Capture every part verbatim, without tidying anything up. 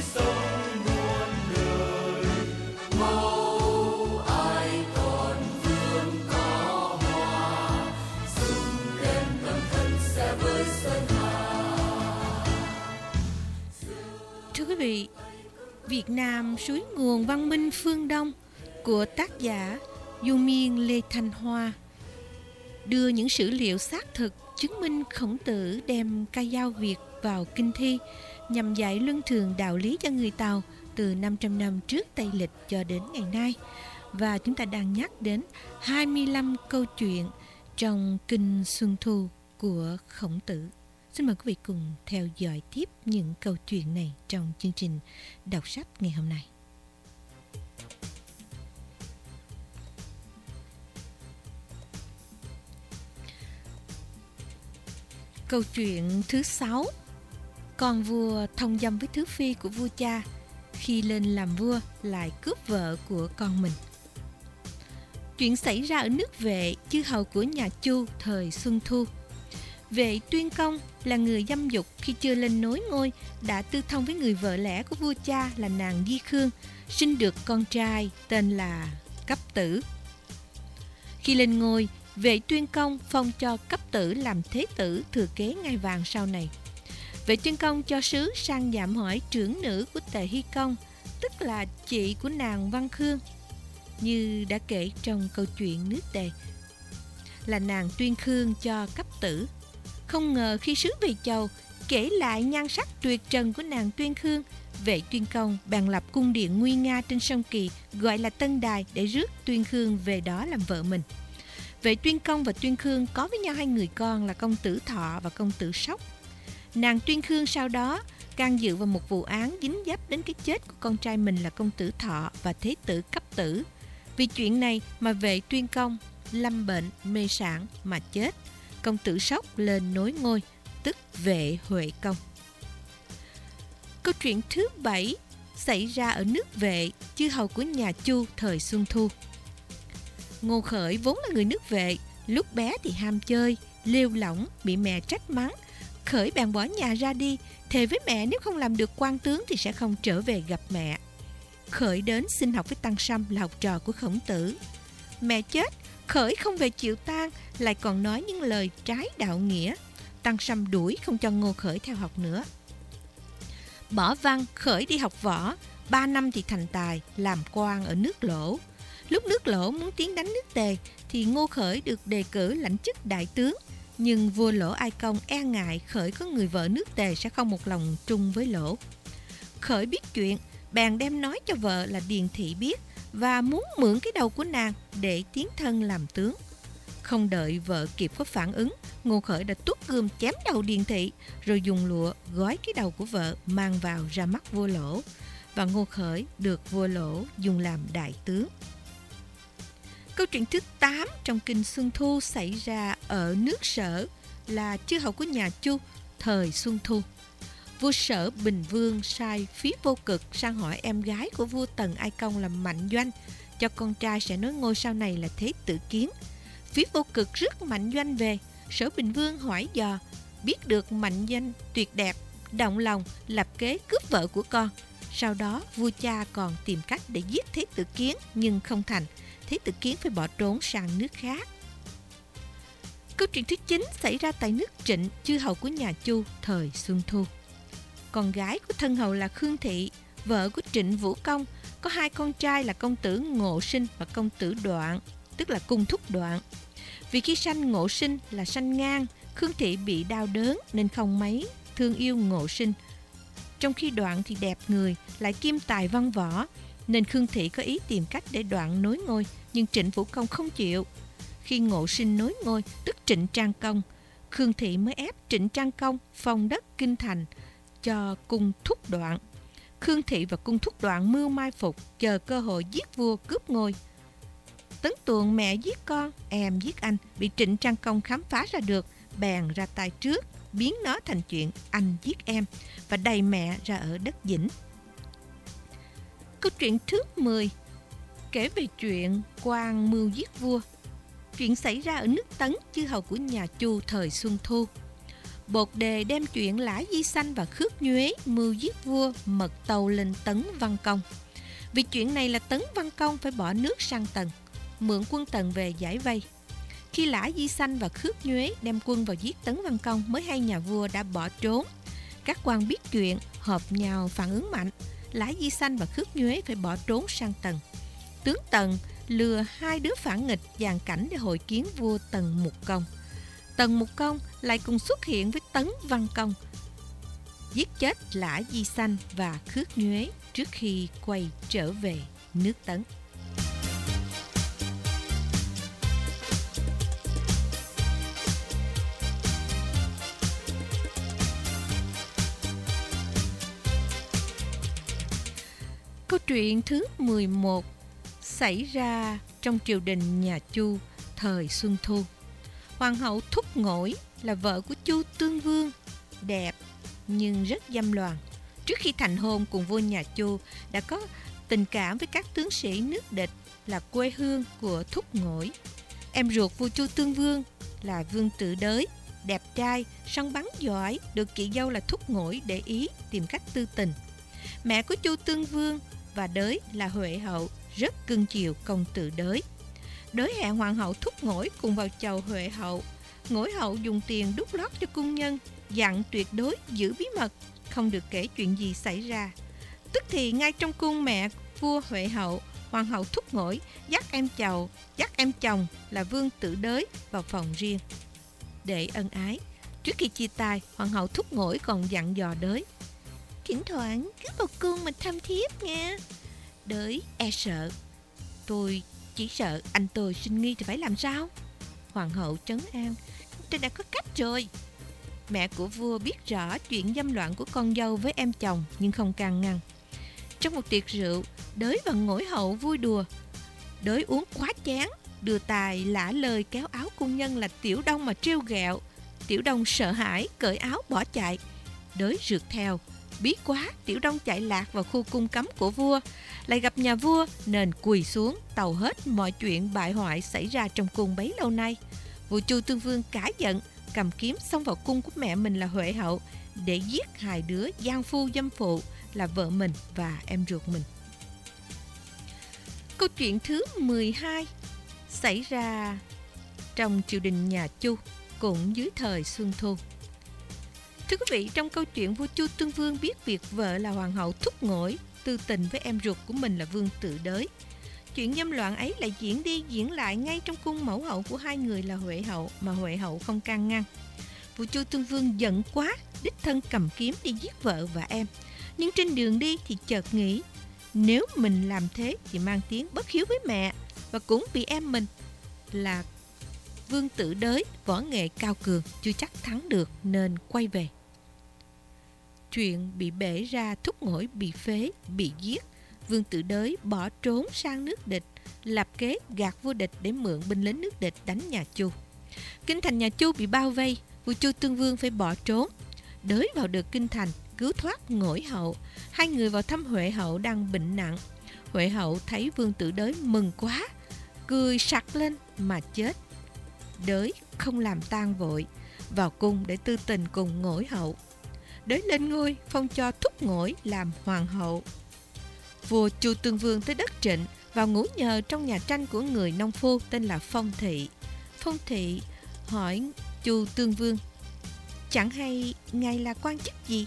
sống muôn đời. Mẫu ai còn vương có hoa, dùng kèm âm thanh sẽ với sơn hà. Thưa quý vị, Việt Nam suối nguồn văn minh phương Đông của tác giả Du Miên Lê Thanh Hoa đưa những sử liệu xác thực chứng minh Khổng Tử đem ca dao Việt vào kinh thi nhằm dạy luân thường đạo lý cho người Tàu từ năm trăm năm trước Tây Lịch cho đến ngày nay. Và chúng ta đang nhắc đến hai mươi lăm câu chuyện trong Kinh Xuân Thu của Khổng Tử. Xin mời quý vị cùng theo dõi tiếp những câu chuyện này trong chương trình đọc sách ngày hôm nay. Câu chuyện thứ sáu. Con vua thông dâm với thứ phi của vua cha, khi lên làm vua lại cướp vợ của con mình. Chuyện xảy ra ở nước Vệ, chư hầu của nhà Chu thời Xuân Thu. Vệ Tuyên Công là người dâm dục, khi chưa lên nối ngôi đã tư thông với người vợ lẽ của vua cha là nàng Di Khương, sinh được con trai tên là Cấp Tử. Khi lên ngôi, Vệ Tuyên Công phong cho Cấp Tử làm thế tử thừa kế ngai vàng sau này. Vệ Tuyên Công cho sứ sang dạm hỏi trưởng nữ của Tề Hy Công, tức là chị của nàng Văn Khương, như đã kể trong câu chuyện nước Tề, là nàng Tuyên Khương cho Cấp Tử. Không ngờ khi sứ về chầu kể lại nhan sắc tuyệt trần của nàng Tuyên Khương, Vệ Tuyên Công bèn lập cung điện nguy nga trên sông Kỳ, gọi là Tân Đài, để rước Tuyên Khương về đó làm vợ mình. Vệ Tuyên Công và Tuyên Khương có với nhau hai người con là công tử Thọ và công tử Sóc. Nàng Tuyên Khương sau đó can dự vào một vụ án dính dấp đến cái chết của con trai mình là công tử Thọ và thế tử Cấp Tử. Vì chuyện này mà Vệ Tuyên Công lâm bệnh mê sản mà chết. Công tử Sóc lên nối ngôi, tức Vệ Huệ Công. Câu chuyện thứ bảy xảy ra ở nước Vệ, chư hầu của nhà Chu thời Xuân Thu. Ngô Khởi vốn là người nước Vệ, lúc bé thì ham chơi, lêu lỏng, bị mẹ trách mắng. Khởi bèn bỏ nhà ra đi, thề với mẹ nếu không làm được quan tướng thì sẽ không trở về gặp mẹ. Khởi đến xin học với Tăng Sâm là học trò của Khổng Tử. Mẹ chết, Khởi không về chịu tang, lại còn nói những lời trái đạo nghĩa. Tăng Sâm đuổi không cho Ngô Khởi theo học nữa. Bỏ văn, Khởi đi học võ, ba năm thì thành tài, làm quan ở nước Lỗ. Lúc nước Lỗ muốn tiến đánh nước Tề thì Ngô Khởi được đề cử lãnh chức đại tướng. Nhưng vua Lỗ Ai Công e ngại Khởi có người vợ nước Tề sẽ không một lòng trung với Lỗ. Khởi biết chuyện, bèn đem nói cho vợ là Điền Thị biết và muốn mượn cái đầu của nàng để tiến thân làm tướng. Không đợi vợ kịp có phản ứng, Ngô Khởi đã tuốt gươm chém đầu Điền Thị, rồi dùng lụa gói cái đầu của vợ mang vào ra mắt vua Lỗ, và Ngô Khởi được vua Lỗ dùng làm đại tướng. Câu chuyện thứ tám trong Kinh Xuân Thu xảy ra ở nước Sở, là chư hầu của nhà Chu thời Xuân Thu. Vua Sở Bình Vương sai Phí Vô Cực sang hỏi em gái của vua Tần Ai Công là Mạnh Doanh, cho con trai sẽ nối ngôi sau này là Thế Tử Kiến. Phí Vô Cực rước Mạnh Doanh về. Sở Bình Vương hỏi dò, biết được Mạnh Doanh tuyệt đẹp, động lòng lập kế cướp vợ của con. Sau đó vua cha còn tìm cách để giết Thế Tử Kiến nhưng không thành. Thế Tử Kiến phải bỏ trốn sang nước khác. Câu chuyện thứ chín xảy ra tại nước Trịnh, chư hầu của nhà Chu thời Xuân Thu. Con gái của thân hầu là Khương Thị, vợ của Trịnh Vũ Công, có hai con trai là công tử Ngộ Sinh và công tử Đoạn, tức là cung thúc Đoạn. Vì khi sanh Ngộ Sinh là sanh ngang, Khương Thị bị đau đớn nên không mấy thương yêu Ngộ Sinh. Trong khi Đoạn thì đẹp người, lại kiêm tài văn võ, nên Khương Thị có ý tìm cách để Đoạn nối ngôi, nhưng Trịnh Vũ Công không chịu. Khi Ngộ Sinh nối ngôi, tức Trịnh Trang Công, Khương Thị mới ép Trịnh Trang Công phong đất Kinh Thành cho cung thúc Đoạn. Khương Thị và cung thúc Đoạn mưu mai phục, chờ cơ hội giết vua cướp ngôi. Tấn tuồng mẹ giết con, em giết anh, bị Trịnh Trang Công khám phá ra được, bèn ra tay trước, biến nó thành chuyện anh giết em, và đày mẹ ra ở đất Dĩnh. Câu chuyện thứ mười kể về chuyện quan mưu giết vua. Chuyện xảy ra ở nước Tấn, chư hầu của nhà Chu thời Xuân Thu. Bột đề đem chuyện Lã Di Sanh và Khước Nhuế mưu giết vua mật tâu lên Tấn Văn Công. Vì chuyện này là Tấn Văn Công phải bỏ nước sang Tần, mượn quân Tần về giải vây. Khi Lã Di Sanh và Khước Nhuế đem quân vào giết Tấn Văn Công mới hay nhà vua đã bỏ trốn. Các quan biết chuyện, hợp nhau phản ứng mạnh. Lã Di Sanh và Khước Nhuế phải bỏ trốn sang Tần. Tướng Tần lừa hai đứa phản nghịch dàn cảnh để hội kiến vua Tần Mục Công. Tần Mục Công lại cùng xuất hiện với Tấn Văn Công, giết chết Lã Di Sanh và Khước Nhuế trước khi quay trở về nước Tấn. Câu chuyện thứ mười một xảy ra trong triều đình nhà Chu thời Xuân Thu. Hoàng hậu Thúc Ngỗi là vợ của Chu Tương Vương, đẹp nhưng rất dâm loạn. Trước khi thành hôn cùng vua nhà Chu đã có tình cảm với các tướng sĩ nước địch là quê hương của Thúc Ngỗi. Em ruột vua Chu Tương Vương là Vương Tử Đới, đẹp trai, săn bắn giỏi, được chị dâu là Thúc Ngỗi để ý tìm cách tư tình. Mẹ của Chu Tương Vương và Đới là Huệ hậu, rất cưng chiều công tử Đới. Đới hẹn hoàng hậu Thúc Ngỗi cùng vào chầu Huệ hậu. Ngỗi hậu dùng tiền đút lót cho cung nhân, dặn tuyệt đối giữ bí mật, không được kể chuyện gì xảy ra. Tức thì ngay trong cung mẹ vua Huệ hậu, hoàng hậu Thúc Ngỗi dắt em chầu, dắt em chồng là Vương Tử Đới vào phòng riêng để ân ái. Trước khi chia tay, hoàng hậu Thúc Ngỗi còn dặn dò Đới: thỉnh thoảng cứ vào cung mà thăm thiếp nha. Đới e sợ: tôi chỉ sợ anh tôi sinh nghi thì phải làm sao? Hoàng hậu trấn an: tôi đã có cách rồi. Mẹ của vua biết rõ chuyện dâm loạn của con dâu với em chồng nhưng không can ngăn. Trong một tiệc rượu, Đới và Ngỗi hậu vui đùa. Đới uống quá chán, đưa tài lả lời kéo áo cung nhân là Tiểu Đông mà trêu ghẹo. Tiểu Đông sợ hãi cởi áo bỏ chạy. Đới rượt theo. Bí quá, Tiểu Đông chạy lạc vào khu cung cấm của vua, lại gặp nhà vua nên quỳ xuống tâu hết mọi chuyện bại hoại xảy ra trong cung bấy lâu nay. Vua Chu Tương Vương cả giận, cầm kiếm xông vào cung của mẹ mình là Huệ hậu để giết hai đứa gian phu dâm phụ là vợ mình và em ruột mình. Câu chuyện thứ mười hai xảy ra trong triều đình nhà Chu cũng dưới thời Xuân Thu. Thưa quý vị, trong câu chuyện vua Chu Tương Vương biết việc vợ là hoàng hậu Thúc Ngỗi tư tình với em ruột của mình là Vương Tử Đới. Chuyện dâm loạn ấy lại diễn đi diễn lại ngay trong cung mẫu hậu của hai người là Huệ hậu mà Huệ hậu không can ngăn. Vua Chu Tương Vương giận quá, đích thân cầm kiếm đi giết vợ và em. Nhưng trên đường đi thì chợt nghĩ, nếu mình làm thế thì mang tiếng bất hiếu với mẹ và cũng bị em mình là Vương Tử Đới võ nghệ cao cường chưa chắc thắng được nên quay về. Chuyện bị bể ra, Thúc Ngỗi bị phế, bị giết. Vương Tử Đới bỏ trốn sang nước địch, lập kế gạt vua địch để mượn binh lính nước địch đánh nhà Chu. Kinh thành nhà Chu bị bao vây, vua Chu Tương Vương phải bỏ trốn. Đới vào được kinh thành, cứu thoát Ngỗi hậu. Hai người vào thăm Huệ hậu đang bệnh nặng. Huệ hậu thấy Vương Tử Đới mừng quá, cười sặc lên mà chết. Đới không làm tang vội, vào cung để tư tình cùng Ngỗi hậu. Đới lên ngôi, phong cho Thúc Ngỗi làm hoàng hậu. Vua Chu Tương Vương tới đất Trịnh, vào ngủ nhờ trong nhà tranh của người nông phu tên là Phong Thị. Phong Thị hỏi Chu Tương Vương: chẳng hay ngài là quan chức gì?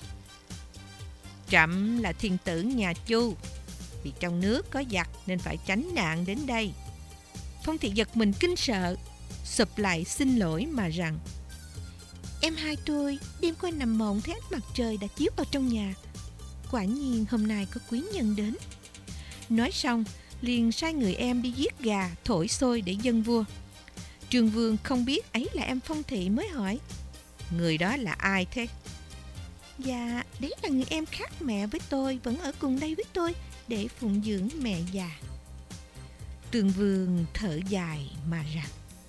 Trẫm là thiên tử nhà Chu, vì trong nước có giặc nên phải tránh nạn đến đây. Phong Thị giật mình kinh sợ, sụp lại xin lỗi mà rằng: em hai tôi đêm qua nằm mộng thấy ánh mặt trời đã chiếu vào trong nhà, quả nhiên hôm nay có quý nhân đến. Nói xong liền sai người em đi giết gà thổi xôi để dâng vua. Trương Vương không biết ấy là em Phong Thị mới hỏi: người đó là ai thế? Dạ, đấy là người em khác mẹ với tôi, vẫn ở cùng đây với tôi để phụng dưỡng mẹ già. Trương Vương thở dài mà rằng: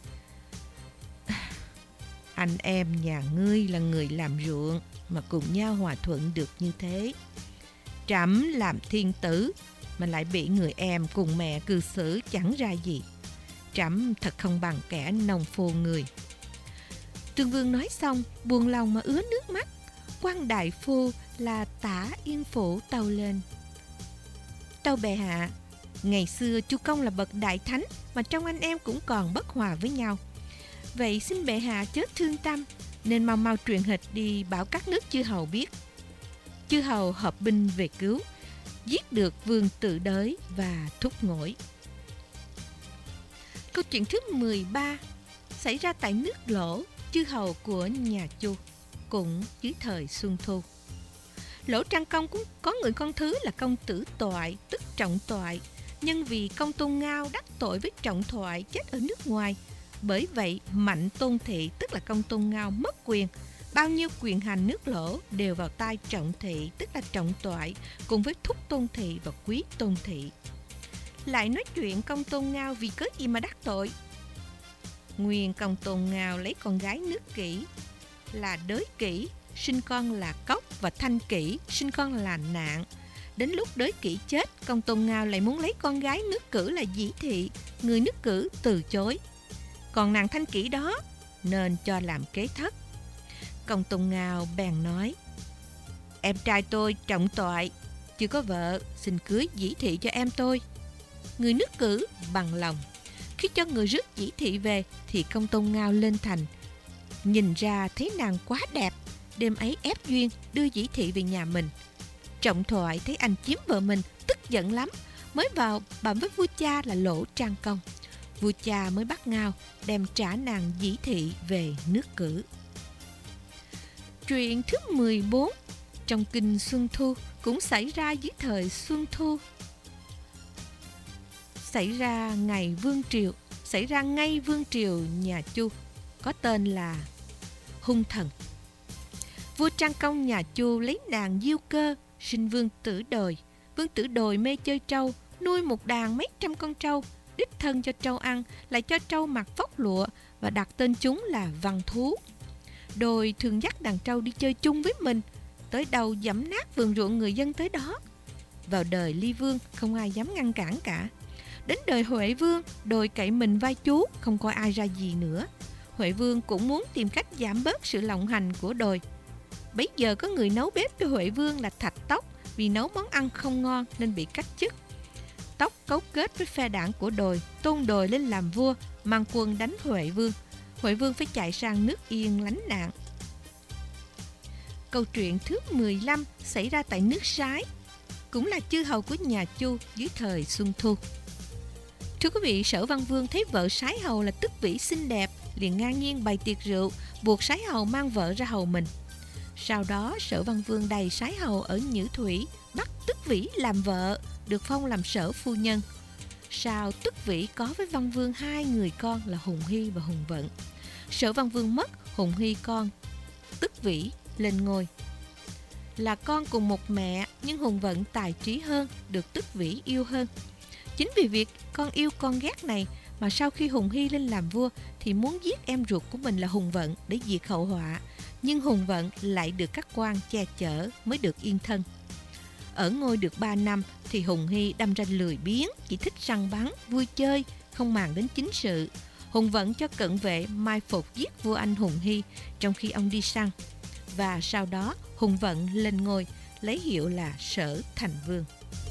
anh em nhà ngươi là người làm ruộng mà cùng nhau hòa thuận được như thế. Trẫm làm thiên tử mà lại bị người em cùng mẹ cư xử chẳng ra gì. Trẫm thật không bằng kẻ nông phu người. Trương Vương nói xong, buồn lòng mà ứa nước mắt. Quan đại phu là Tả Yên Phủ tâu lên: Tâu bệ hạ, ngày xưa Chu Công là bậc đại thánh, mà trong anh em cũng còn bất hòa với nhau. Vậy xin bệ hạ chớ thương tâm, nên mau mau truyền hịch đi bảo các nước chư hầu biết. Chư hầu hợp binh về cứu, giết được Vương Tự Đới và Thúc Ngỗi. Câu chuyện thứ mười ba xảy ra tại nước Lỗ, chư hầu của nhà Chu, cũng dưới thời Xuân Thu. Lỗ Trang Công cũng có người con thứ là Công Tử Toại, tức Trọng Toại. Nhưng vì Công Tôn Ngao đắc tội với Trọng Thoại chết ở nước ngoài, bởi vậy Mạnh Tôn Thị, tức là Công Tôn Ngao, mất quyền. Bao nhiêu quyền hành nước Lỗ đều vào tay Trọng Thị, tức là Trọng Toại, cùng với Thúc Tôn Thị và Quý Tôn Thị. Lại nói chuyện Công Tôn Ngao vì cớ gì mà đắc tội. Nguyên Công Tôn Ngao lấy con gái nước Kỷ là Đới Kỷ, sinh con là Cốc, và Thanh Kỷ, sinh con là Nạn. Đến lúc Đới Kỷ chết, Công Tôn Ngao lại muốn lấy con gái nước Cử là Dĩ Thị, người nước Cử từ chối. Còn nàng Thanh Kỷ đó nên cho làm kế thất. Công Tôn Ngao bèn nói: Em trai tôi Trọng Toại chưa có vợ, xin cưới Dĩ Thị cho em tôi. Người nước Cử bằng lòng. Khi cho người rước Dĩ Thị về thì Công Tôn Ngao lên thành, nhìn ra thấy nàng quá đẹp, đêm ấy ép duyên đưa Dĩ Thị về nhà mình. Trọng Thoại thấy anh chiếm vợ mình, tức giận lắm, mới vào bẩm với vua cha là Lỗ Trang Công. Vua cha mới bắt Ngao đem trả nàng Dĩ Thị về nước Cử. Chuyện thứ mười bốn trong kinh Xuân Thu cũng xảy ra dưới thời Xuân Thu. Xảy ra ngày Vương Triều, xảy ra ngay Vương Triều nhà Chu, có tên là Hung Thần. Vua Trang Công nhà Chu lấy nàng Diêu Cơ, sinh Vương Tử Đồi. Vương Tử Đồi mê chơi trâu, nuôi một đàn mấy trăm con trâu, đích thân cho trâu ăn, lại cho trâu mặc vóc lụa và đặt tên chúng là Văn Thú. Đồi thường dắt đàn trâu đi chơi chung với mình, tới đâu dẫm nát vườn ruộng người dân tới đó. Vào đời Ly Vương không ai dám ngăn cản cả. Đến đời Huệ Vương, Đồi cậy mình vai chú, không coi ai ra gì nữa. Huệ Vương cũng muốn tìm cách giảm bớt sự lộng hành của Đồi. Bấy giờ có người nấu bếp cho Huệ Vương là Thạch Tóc, vì nấu món ăn không ngon nên bị cách chức. Tóc cấu kết với phe đảng của Đồi, tôn Đồi lên làm vua, mang quân đánh Huệ Vương. Huệ Vương phải chạy sang nước Yên lánh nạn. Câu chuyện thứ mười lăm xảy ra tại nước Sái, cũng là chư hầu của nhà Chu dưới thời Xuân Thu. Thưa quý vị, Sở Văn Vương thấy vợ Sái hầu là Tức Vĩ xinh đẹp, liền ngang nhiên bày tiệc rượu, buộc Sái hầu mang vợ ra hầu mình. Sau đó Sở Văn Vương đầy Sái hầu ở Nhữ Thủy, bắt Tức Vĩ làm vợ, được phong làm sở phu nhân. Sau Tức Vĩ có với Văn Vương hai người con là Hùng Hy và Hùng Vận. Sở Văn Vương mất, Hùng Hy con Tức Vĩ lên ngôi. Là con cùng một mẹ, nhưng Hùng Vận tài trí hơn, được Tức Vĩ yêu hơn. Chính vì việc con yêu con ghét này mà sau khi Hùng Hy lên làm vua thì muốn giết em ruột của mình là Hùng Vận để diệt hậu họa. Nhưng Hùng Vận lại được các quan che chở mới được yên thân. Ở ngôi được ba năm thì Hùng Hy đâm ra lười biếng, chỉ thích săn bắn, vui chơi, không màng đến chính sự. Hùng Vận cho cận vệ mai phục giết vua anh Hùng Hy trong khi ông đi săn. Và sau đó Hùng Vận lên ngôi, lấy hiệu là Sở Thành Vương.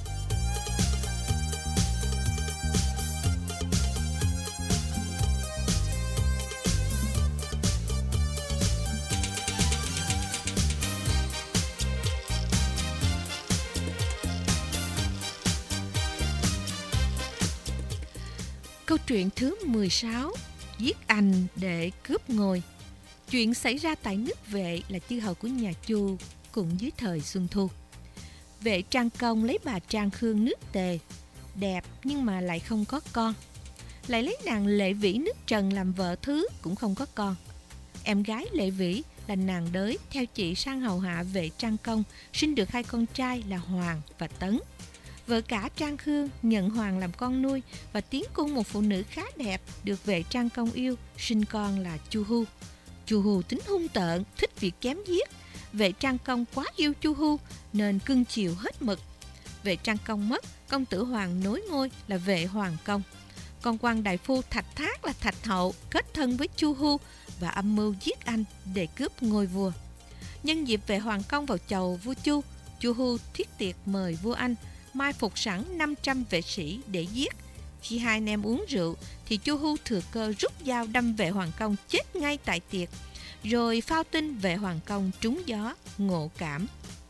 Câu chuyện thứ mười sáu, giết anh để cướp ngôi. Chuyện xảy ra tại nước Vệ là chư hầu của nhà Chu cũng dưới thời Xuân Thu. Vệ Trang Công lấy bà Trang Khương nước Tề, đẹp nhưng mà lại không có con. Lại lấy nàng Lệ Vĩ nước Trần làm vợ thứ, cũng không có con. Em gái Lệ Vĩ là nàng Đới theo chị sang hầu hạ Vệ Trang Công, sinh được hai con trai là Hoàng và Tấn. Vợ cả Trang Khương nhận Hoàng làm con nuôi và tiến cung một phụ nữ khá đẹp được Vệ Trang Công yêu, sinh con là Chu Hu. Chu Hu tính hung tợn, thích việc chém giết. Vệ Trang Công quá yêu Chu Hu nên cưng chiều hết mực. Vệ Trang Công mất, công tử Hoàng nối ngôi là Vệ Hoàng Công. Còn quan đại phu Thạch Thác là Thạch Hậu kết thân với Chu Hu và âm mưu giết anh để cướp ngôi vua. Nhân dịp về hoàng cung vào chầu vua Chu, Chu Hu thiết tiệc mời vua Anh mai phục sẵn năm trăm vệ sĩ để giết. Khi hai anh em uống rượu thì Chu Hu thừa cơ rút dao đâm vệ hoàng công chết ngay tại tiệc, rồi phao tin vệ hoàng công trúng gió ngộ cảm.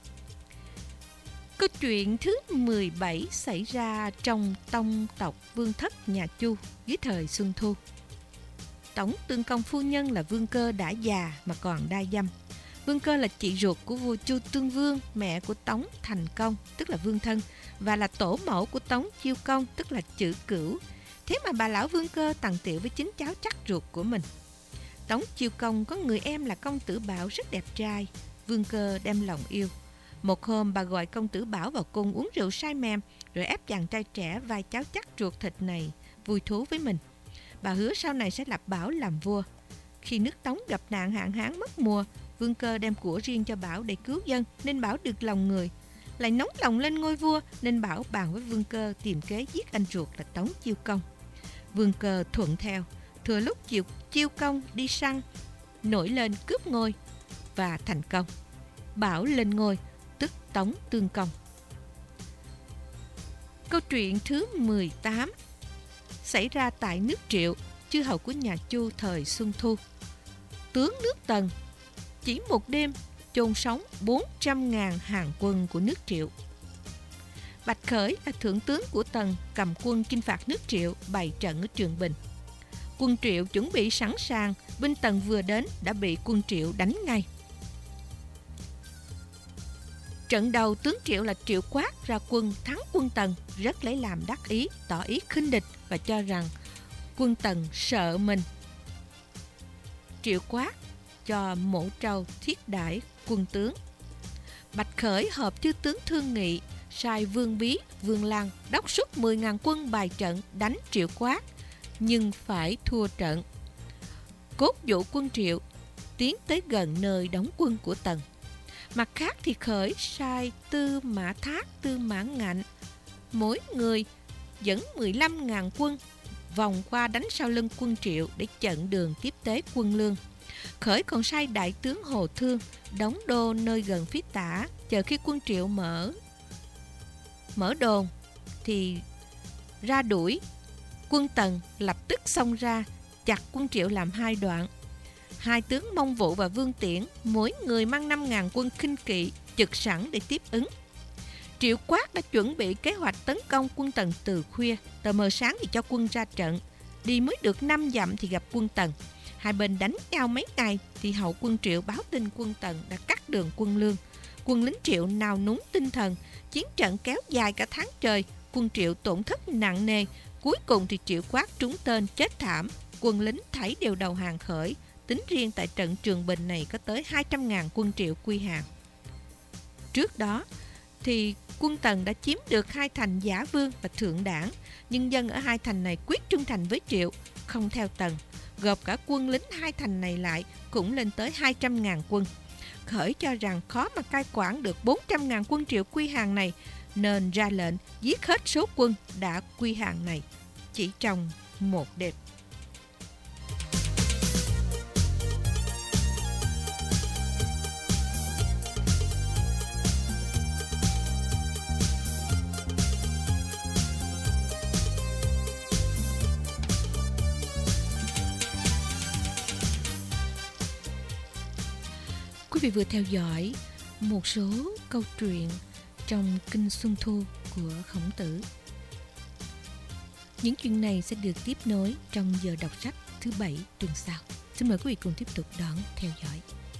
Câu chuyện thứ mười bảy xảy ra trong tông tộc vương thất nhà Chu dưới thời Xuân Thu. Tống Tương Công phu nhân là Vương Cơ đã già mà còn đa dâm. Vương Cơ là chị ruột của vua Chu Tương Vương, mẹ của Tống Thành Công, tức là Vương Thân, và là tổ mẫu của Tống Chiêu Công, tức là Chữ Cửu. Thế mà bà lão Vương Cơ tằng tiệu với chính cháu chắc ruột của mình. Tống Chiêu Công có người em là công tử Bảo rất đẹp trai. Vương Cơ đem lòng yêu. Một hôm bà gọi công tử Bảo vào cung uống rượu say mềm, rồi ép chàng trai trẻ vai cháu chắc ruột thịt này vui thú với mình. Bà hứa sau này sẽ lập Bảo làm vua. Khi nước Tống gặp nạn hạn hán mất mùa, Vương Cơ đem của riêng cho Bảo để cứu dân, nên Bảo được lòng người. Lại nóng lòng lên ngôi vua, nên Bảo bàn với Vương Cơ tìm kế giết anh ruột là Tống Chiêu Công. Vương Cơ thuận theo, thừa lúc Chiêu, Chiêu Công đi săn, nổi lên cướp ngôi và thành công. Bảo lên ngôi, tức Tống Tương Công. Câu chuyện thứ mười tám xảy ra tại nước Triệu, chư hầu của nhà Chu thời Xuân Thu. Tướng nước Tần chỉ một đêm chôn sống bốn trăm ngàn hàng quân của nước Triệu. Bạch Khởi là thượng tướng của Tần, cầm quân chinh phạt nước Triệu, bày trận ở Trường Bình. Quân Triệu chuẩn bị sẵn sàng, binh Tần vừa đến đã bị quân Triệu đánh ngay. Trận đầu tướng Triệu là Triệu Quát ra quân thắng quân Tần, rất lấy làm đắc ý, tỏ ý khinh địch và cho rằng quân Tần sợ mình. Triệu Quát cho Mỗ Trâu thiết đãi quân tướng. Bạch Khởi họp chư tướng thương nghị, sai Vương Bí, Vương Lăng đốc xuất mười ngàn quân bài trận đánh Triệu Quát, nhưng phải thua trận. Cốt dụ quân Triệu tiến tới gần nơi đóng quân của Tần. Mặt khác thì Khởi sai Tư Mã Thác, Tư Mã Ngạnh, mỗi người dẫn mười lăm ngàn quân vòng qua đánh sau lưng quân Triệu để chặn đường tiếp tế quân lương. Khởi còn sai đại tướng Hồ Thương đóng đô nơi gần phía tả, chờ khi quân Triệu mở mở đồn thì ra đuổi. Quân Tần lập tức xông ra chặt quân Triệu làm hai đoạn. Hai tướng Mông Vũ và Vương Tiễn mỗi người mang năm ngàn quân khinh kỵ trực sẵn để tiếp ứng. Triệu Quát đã chuẩn bị kế hoạch tấn công quân Tần từ khuya, tờ mờ sáng thì cho quân ra trận. Đi mới được năm dặm thì gặp quân Tần. Hai bên đánh nhau mấy ngày thì hậu quân Triệu báo tin quân Tần đã cắt đường quân lương. Quân lính Triệu nào núng tinh thần, chiến trận kéo dài cả tháng trời, quân Triệu tổn thất nặng nề. Cuối cùng thì Triệu Quát trúng tên chết thảm, quân lính thảy đều đầu hàng Khởi. Tính riêng tại trận Trường Bình này có tới hai trăm ngàn quân Triệu quy hàng. Trước đó thì quân Tần đã chiếm được hai thành Giả Vương và Thượng Đảng, nhưng dân ở hai thành này quyết trung thành với Triệu, không theo Tần. Gộp cả quân lính hai thành này lại cũng lên tới hai trăm ngàn quân. Khởi cho rằng khó mà cai quản được bốn trăm ngàn quân Triệu quy hàng này, nên ra lệnh giết hết số quân đã quy hàng này chỉ trong một đêm. Quý vị vừa theo dõi một số câu chuyện trong Kinh Xuân Thu của Khổng Tử. Những chuyện này sẽ được tiếp nối trong giờ đọc sách thứ bảy tuần sau. Xin mời quý vị cùng tiếp tục đón theo dõi.